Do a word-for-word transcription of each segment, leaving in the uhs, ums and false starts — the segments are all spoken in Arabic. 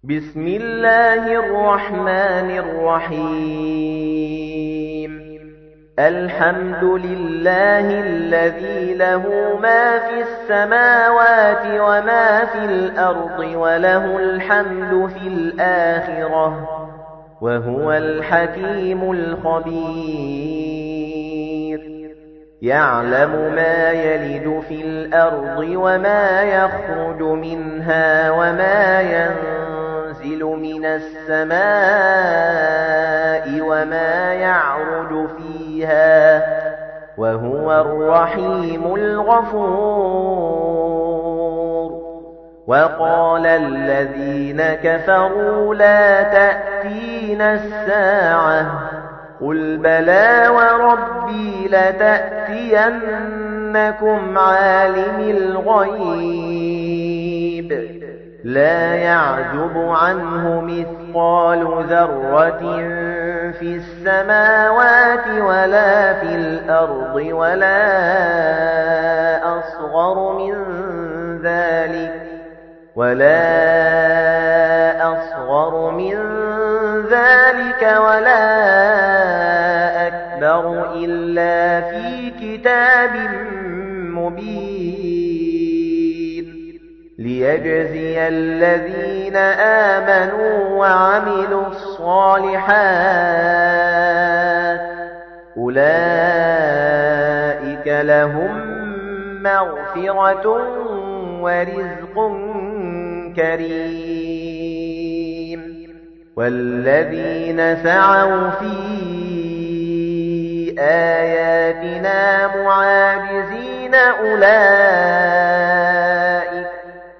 بسم الله الرحمن الرحيم الحمد لله الذي له ما في السماوات وما في الأرض وله الحمد في الآخرة وهو الحكيم الخبير يعلم ما يلج في الأرض وما يخرج منها وما ينزل من السماء وما يعرج فيها وهو الرحيم الغفور وقال الذين كفروا لا تأتينا الساعة قل بلى وربي لتأتينكم عالم الغيب لا يعزب عنه مثقال ذرة في السماوات ولا في الأرض ولا أصغر من ذلك ولا أصغر من ذلك ولا أكبر إلا في كتاب مبين ليجزي الذين آمنوا وعملوا الصالحات أولئك لهم مغفرة ورزق كريم والذين سعوا في آياتنا معاجزين أولئك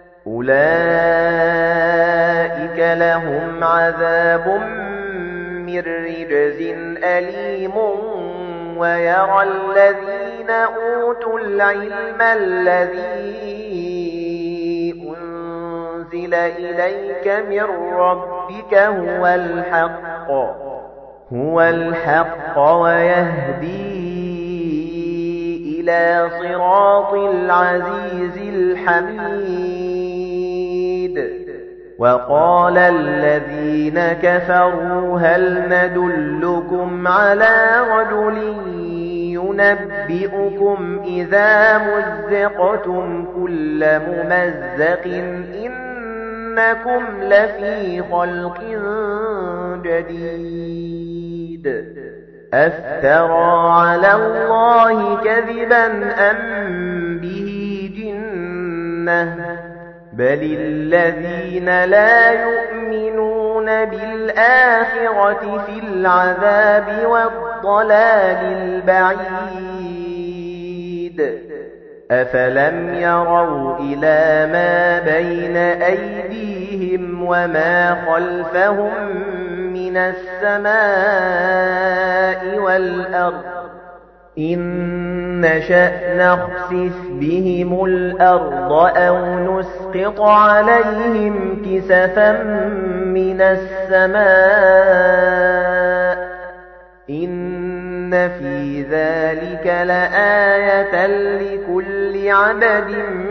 أولئك لهم عذاب من رجز أليم ويرى الذين أوتوا العلم الذي أنزل إليك من ربك هو الحق هو الحق ويهدي إلى صراط العزيز الحميد وقال الذين كفروا هل ندلكم على رجل ينبئكم إذا مزقتم كل ممزق إنكم لفي خلق جديد أفترى على الله كذبا أم به جنة بل الذين لا يؤمنون بالآخرة في العذاب والضلال البعيد أفلم يروا إلى ما بين أيديهم وما خلفهم من السماء والأرض إن نشأ نخسف بهم الأرض أو نسقط عليهم كسفا من السماء إن في ذلك لآية لكل عبد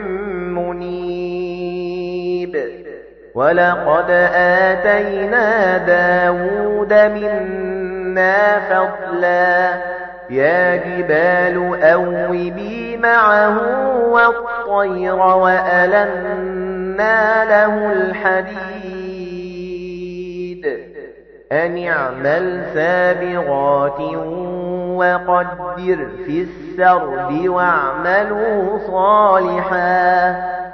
منيب ولقد آتينا داود منا فضلا يا جبال أوبي معه والطير وألنا له الحديد أن اعمل سابغات وقدر في السرد واعملوا صالحا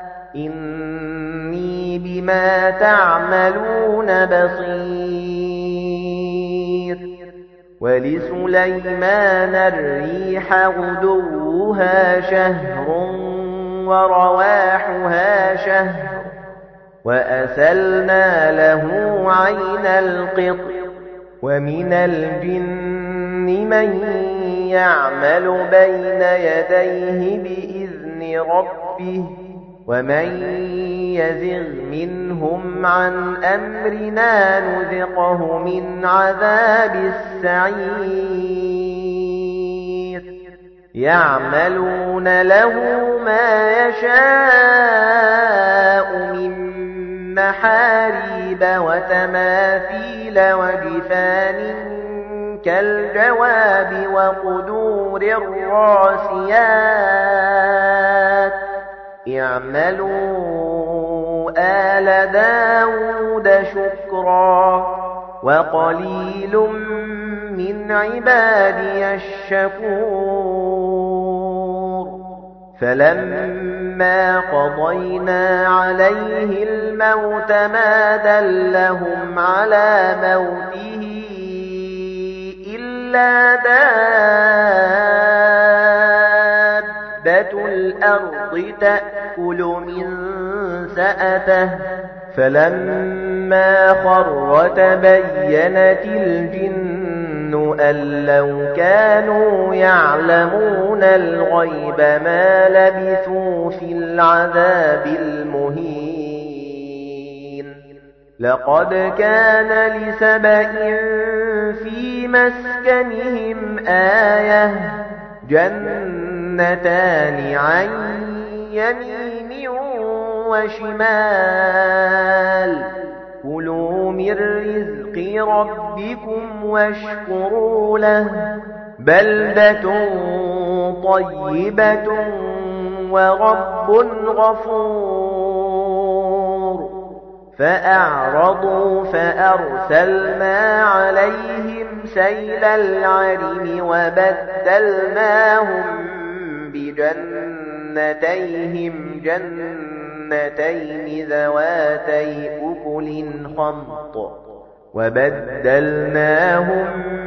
إني بما تعملون بصير ولسليمان الريح غدوها شهر ورواحها شهر وأسلنا له عين القطر ومن الجن من يعمل بين يديه بإذن ربه ومن يزغ منهم عن أمرنا نذقه من عذاب السعير يعملون له ما يشاء من محاريب وتماثيل وجفان كالجواب وقدور الراسيات اعملوا آل داود شكرا وقليل من عبادي الشكور فلما قضينا عليه الموت ما دلهم على موته إلا دابة الأرض تأكل من سأته فلما خر تبينت الجن أن لو كانوا يعلمون الغيب ما لبثوا في العذاب المهين لقد كان لسبإ في مسكنهم آية جنتان عن يمين وشمال كلوا من رزق ربكم واشكروا له بلدة طيبة ورب غفور فأعرضوا فأرسلنا عليهم سيل العرم وبدلناهم بجنتيهم جنتين ذواتي أكل خمط وبدلناهم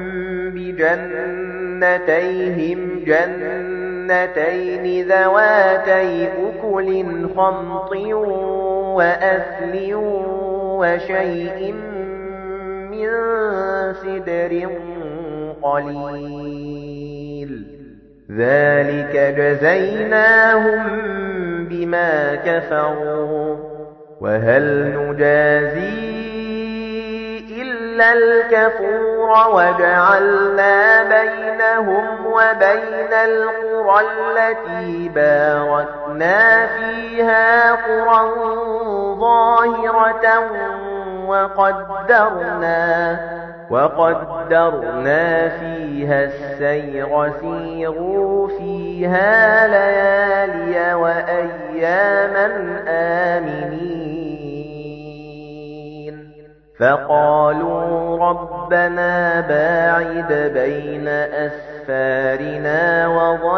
بجنتيهم جنتين ذواتي أكل خمط وأثل وشيء من سدر قليل ذلك جزيناهم بما كفروا وهل نجازي إلا الكفور وجعلنا بينهم وبين القرى التي باركنا فيها قرى ظاهرة وقدرنا وقدرنا فيها السير سيروا فيها ليالي وأياما آمنين فقالوا ربنا باعد بين أسفارنا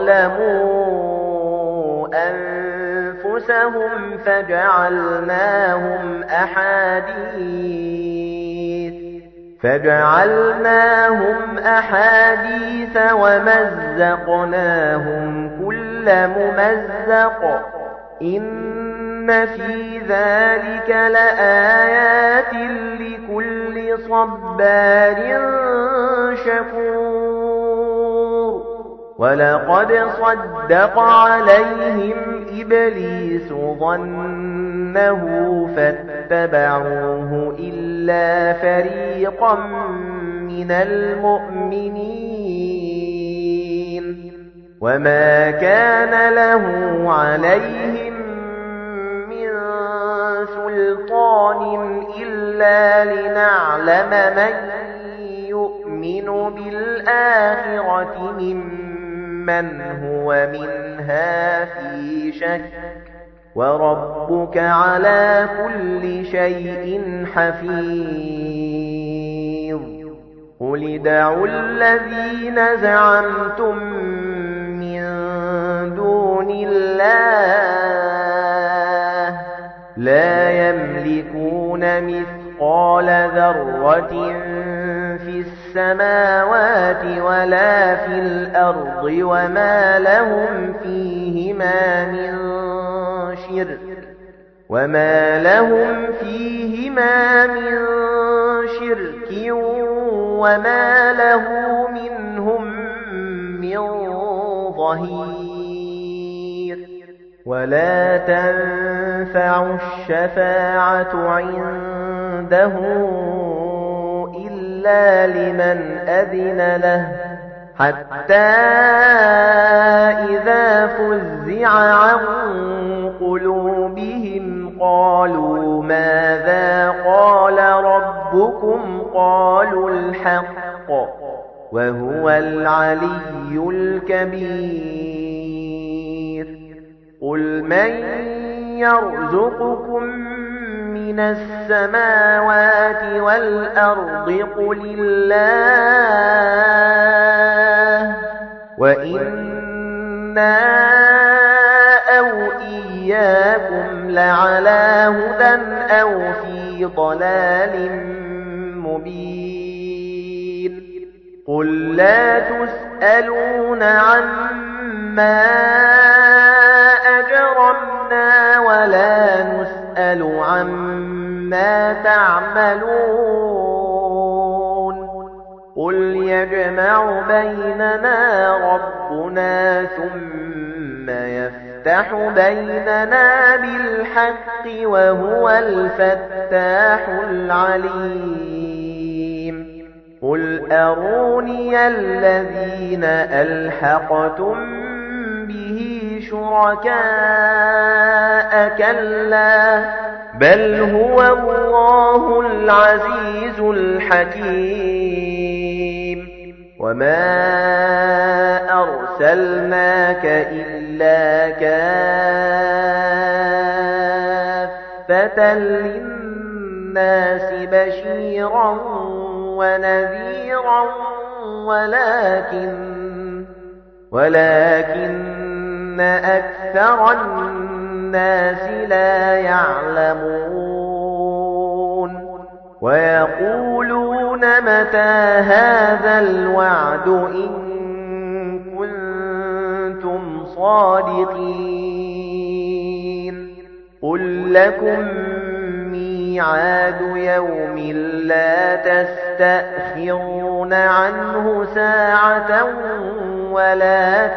وظلموا أنفسهم فجعلناهم أحاديث فجعلناهم أحاديث ومزقناهم كل ممزق إن في ذلك لآيات لكل صبار شكور ولقد صدق عليهم إبليس ظنه فاتبعوه إلا فريقا من المؤمنين وما كان له عليهم من سلطان إلا لنعلم من يؤمن بالآخرة ممن هو منها في شك وربك على كل شيء حفيظ قل ادعوا الذين زعمتم من دون الله لا يملكون مثقال ذرة في السماوات ولا في الأرض وما لهم فيهما من شرك وما لهم فيهما من شرك وما له منهم من ظهير ولا تنفع الشفاعة عنده إلا لمن أذن له حتى إذا فزع عن قلوبهم قالوا ماذا قال ربكم قالوا الحق وهو العلي الكبير قل من يرزقكم من السماوات والأرض قل الله وإنا أو إياكم لعلى هدى أو في ضلال مبين قل لا تسألون عما أجرمنا ولا نسأل عما تعملون قل يجمع بيننا ربنا ثم يفتح بيننا بالحق وهو الفتاح العليم قل أروني الذين ألحقتم به شركاء كلا بل هو الله العزيز الحكيم وما أرسلناك إلا كافة للناس بشيرا ونذيرا ولكن ولكن أكثر الناس لا يعلمون ويقولون متى هذا الوعد إن كنتم صادقين قل لكم ميعاد يوم لا تستأخرون عنه ساعة ولا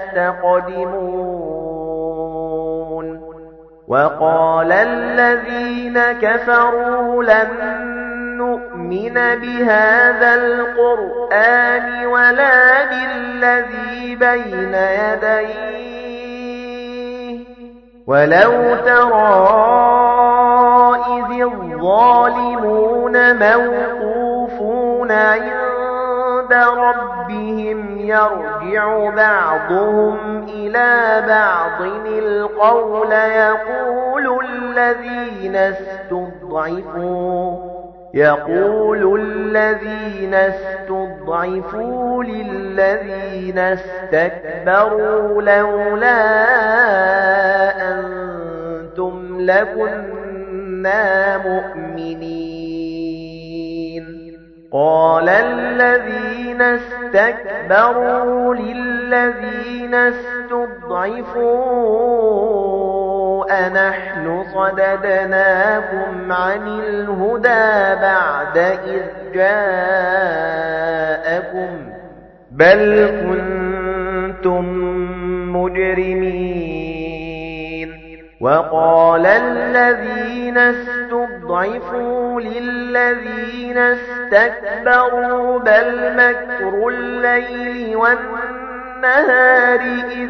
تستقدمون وقال الذين كفروا لن نؤمن بهذا القرآن ولا بالذي بين يديه ولو ترى إذ الظالمون موقوفون عند ربهم يرجع بعضهم إلى بعض القول يقول الذين استضعفوا يقول الذين استضعفوا للذين استكبروا لولا أنتم لكنا مؤمنين قال الذين استكبروا للذين استضعفوا أنحن صددناكم عن الهدى بعد إذ جاءكم بل كنتم مجرمين وقال الذين استضعفوا للذين استكبروا بل مكر الليل والنهار إذ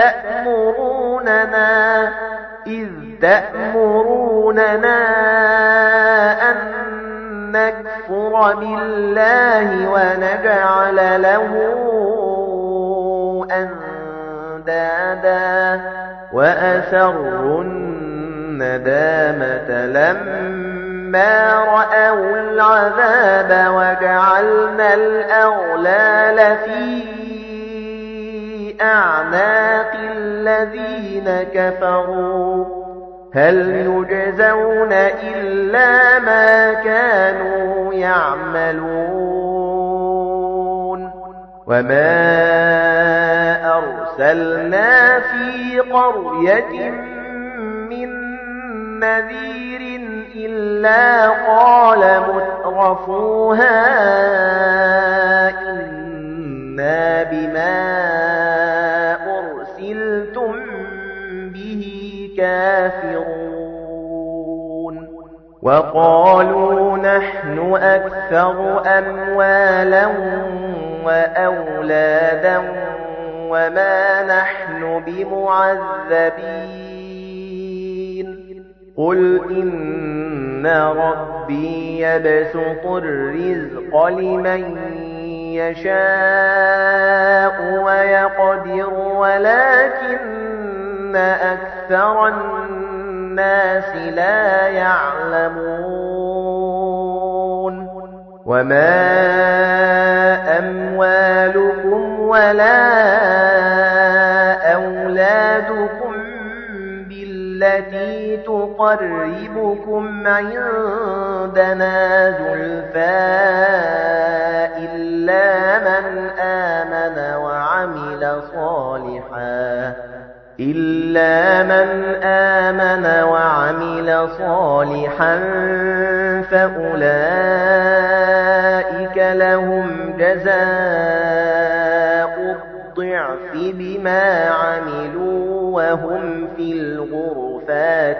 تأمروننا إذ تأمروننا أن نكفر بالله ونجعل له أندادا وأسروا الندامة لما رأوا العذاب وجعلنا الأغلال في أعناق الذين كفروا هل يجزون إلا ما كانوا يعملون وما أرسلنا في قرية من نذير إلا قال مترفوها إنا بما أرسلتم به كافرون وقالوا نحن أكثر أموالا وأولادا وما نحن بمعذبين قُلْ إِنَّ رَبِّي يَبْسُطُ الرِّزْقَ لِمَن يَشَاءُ وَيَقْدِرُ وَلَكِنَّ أَكْثَرَ النَّاسِ لَا يَعْلَمُونَ وَمَا أَمْوَالُكُمْ وَلَا أَوْلَادُكُمْ بِالَّتِي تُقَرِّبُكُمْ عِندَنَا زُلْفَىٰ إِلَّا مَنْ آمَنَ وَعَمِلَ صَالِحًا إِلَّا مَنْ آمَنَ وَعَمِلَ صَالِحًا فَأُولَئِكَ لَهُمْ جَزَاءُ الضِّعْفِ بِمَا عَمِلُوا وَهُمْ فِي الْغُرُفَاتِ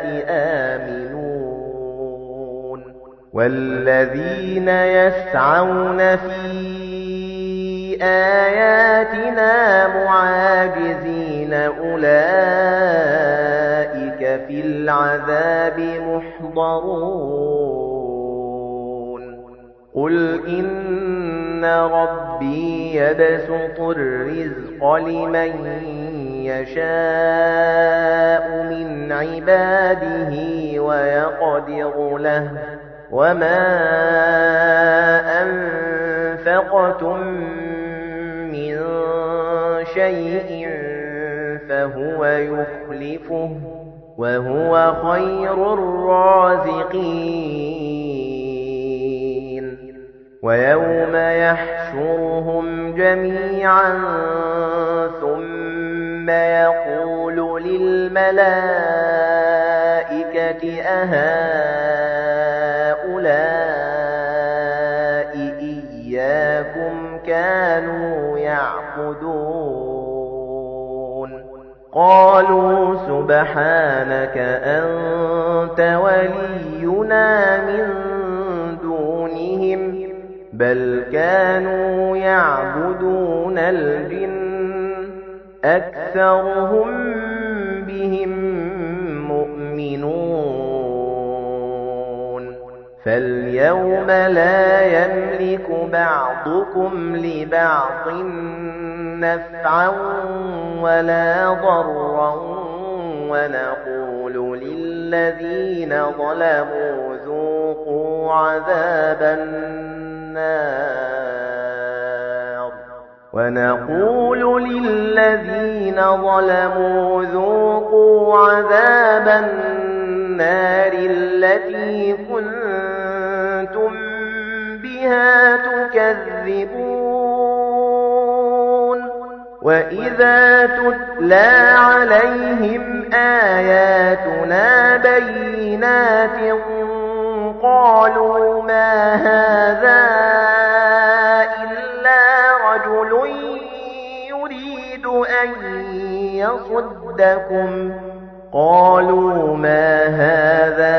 آمِنُونَ وَالَّذِينَ يَسْعَوْنَ فِي آيَاتِنَا مُعَاجِزِينَ أُولَئِكَ فِي الْعَذَابِ مُحْضَرُونَ قُلْ إِنَّ رَبِّي يَبْسُطُ الرِّزْقَ لِمَن يَشَاءُ مِنْ عِبَادِهِ وَيَقْدِرُ لَهُ وَمَا أَنفَقْتُم مِّن شَيْءٍ فَهُوَ يُخْلِفُهُ وَهُوَ خَيْرُ الرَّازِقِينَ وَيَوْمَ يَحْشُرُهُمْ جَمِيعًا ثُمَّ يَقُولُ لِلْمَلَائِكَةِ أَهَؤُلَاءِ إِيَّاكُمْ كَانُوا يَعْبُدُونَ قَالُوا سُبْحَانَكَ أَنْتَ وَلِيُّنَا مِنْ دُونِهِمْ بَلْ كَانُوا يَعْبُدُونَ الْجِنَّ أَكْثَرُهُم بِهِم مُؤْمِنُونَ فَالْيَوْمَ لَا يَمْلِكُ بَعْضُكُمْ لِبَعْضٍ نَفْعًا وَلَا ضَرًّا وَنَقُولُ لِلَّذِينَ ظَلَمُوا ذُوقُوا عَذَابَ النَّارِ وَنَقُولُ لِلَّذِينَ ظَلَمُوا ذُوقُوا عَذَابَ النَّارِ الَّتِي كُنتُم بِهَا تُكَذِّبُونَ وَإِذَا تُتْلَى عَلَيْهِمْ آيَاتُنَا بَيِّنَاتٍ قَالُوا مَا هَذَا إِلَّا رَجُلٌ يُرِيدُ أَن يَصُدَّكُمْ قَالُوا مَا هَذَا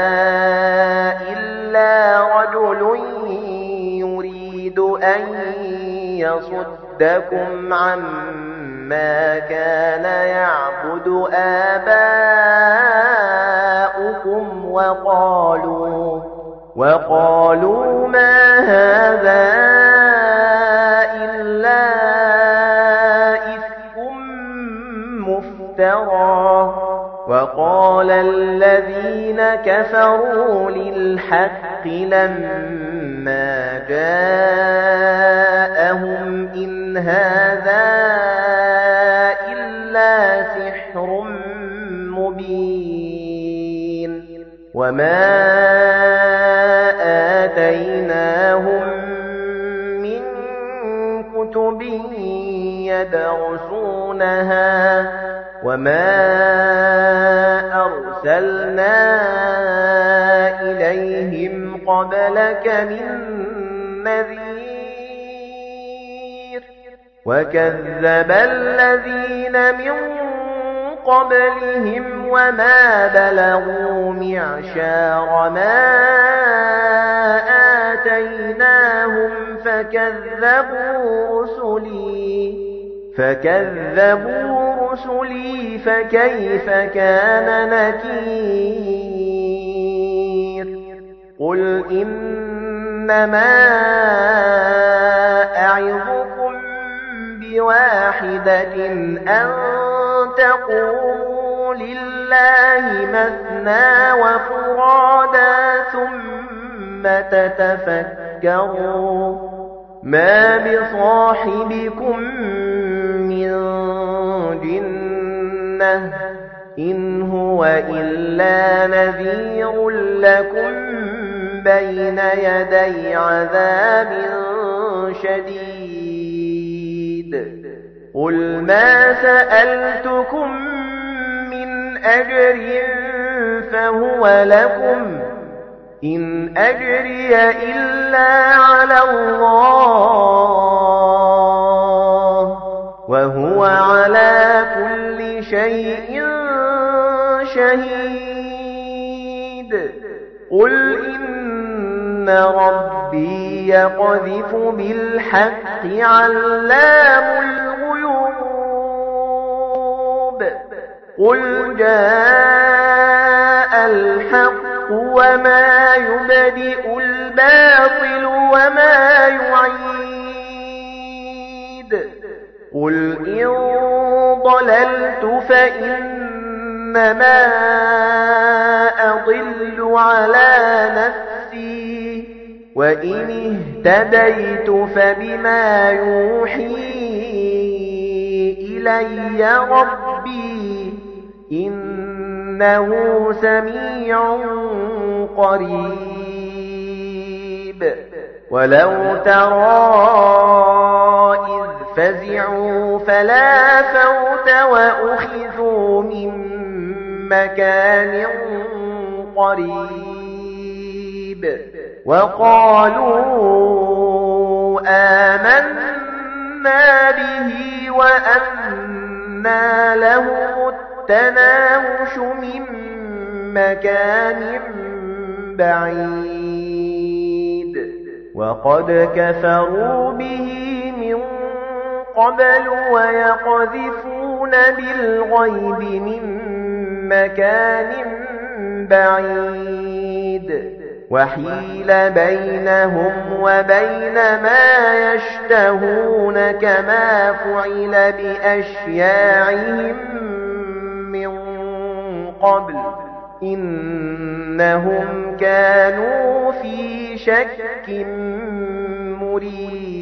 إِلَّا رَجُلٌ يُرِيدُ أَن يَصُدَّكُمْ عَمَّا كَانَ يَعْبُدُ آبَاؤُكُمْ وَقَالُوا وَقَالُوا مَا هَذَا إِلَّا إِفْكٌ مُفْتَرًى وَقَالَ الَّذِينَ كَفَرُوا لِلْحَقِّ لَمَّا جَاءَهُمْ إِنْ هَذَا إِلَّا سِحْرٌ مُبِينٌ وَمَا آتَيْنَاهُمْ مِنْ كُتُبٍ يَدْرُسُونَهَا وَمَا أَرْسَلْنَا إِلَيْهِمْ قَبْلَكَ مِنْ نَذِيرٍ وَكَذَّبَ الَّذِينَ مِنْ قَبْلِهِمْ وَمَا بَلَغُوا مِعْشَارَ مَا آتَيْنَاهُمْ فَكَذَّبُوا رُسُلِي فَكَذَّبُوا رُسُلِي فَكَيْفَ كَانَ نَكِيرِ قُلْ إِنَّمَا أَعِظُكُم بِوَاحِدَةٍ أَن تَقُومُوا لِلَّهِ مَثْنَىٰ وَفُرَادَىٰ ثُمَّ تَتَفَكَّرُوا مَا بِصَاحِبِكُم مِّن جِنَّةٍ إِنْ هُوَ إِلَّا نَذِيرٌ لَّكُم بَيْنَ يَدَيْ عَذَابٍ شَدِيدٍ قُلْ مَا سَأَلْتُكُم مِّنْ أَجْرٍ فَهُوَ لَكُمْ إِنْ أَجْرِيَ إِلَّا عَلَى اللَّهِ وَهُوَ عَلَى كُلِّ شَيْءٍ شَهِيدٌ قُلْ إِنَّ رَبِّي يَقْذِفُ بِالْحَقِّ عَلَّامُ الْغُيُوبِ قُلْ جَاءَ الْحَقُّ وَمَا يُبْدِئُ الْبَاطِلُ وَمَا يُعِيدُ قُلْ إِن ضَلَلْتُ فَإِنَّمَا أَضِلُّ عَلَى نَفْسِي وَإِنِ اهْتَدَيْتُ فَبِمَا يُوحِي إِلَيَّ رَبِّي إِنَّهُ سَمِيعٌ قَرِيبٌ وَلَوْ تَرَىٰ إِذْ فَزِعُوا فَلَا فَوْتَ وَأُخِذُوا مِن مَّكَانٍ قَرِيبٍ وَقَالُوا آمَنَّا بِهِ وَأَنَّىٰ لَهُمُ التَّنَاوُشُ مِن مَّكَانٍ بَعِيدٍ وَقَدْ كَفَرُوا بِهِ مِن قَبْلُ وَيَقْذِفُونَ بِالْغَيْبِ مِن مَّكَانٍ بَعِيدٍ وَحِيلَ بَيْنَهُمْ وَبَيْنَ مَا يَشْتَهُونَ كَمَا فُعِلَ بِأَشْيَاعِهِم مِّن قَبْلُ إِنَّهُمْ كَانُوا فِي شَكٍّ مُّرِيبٍ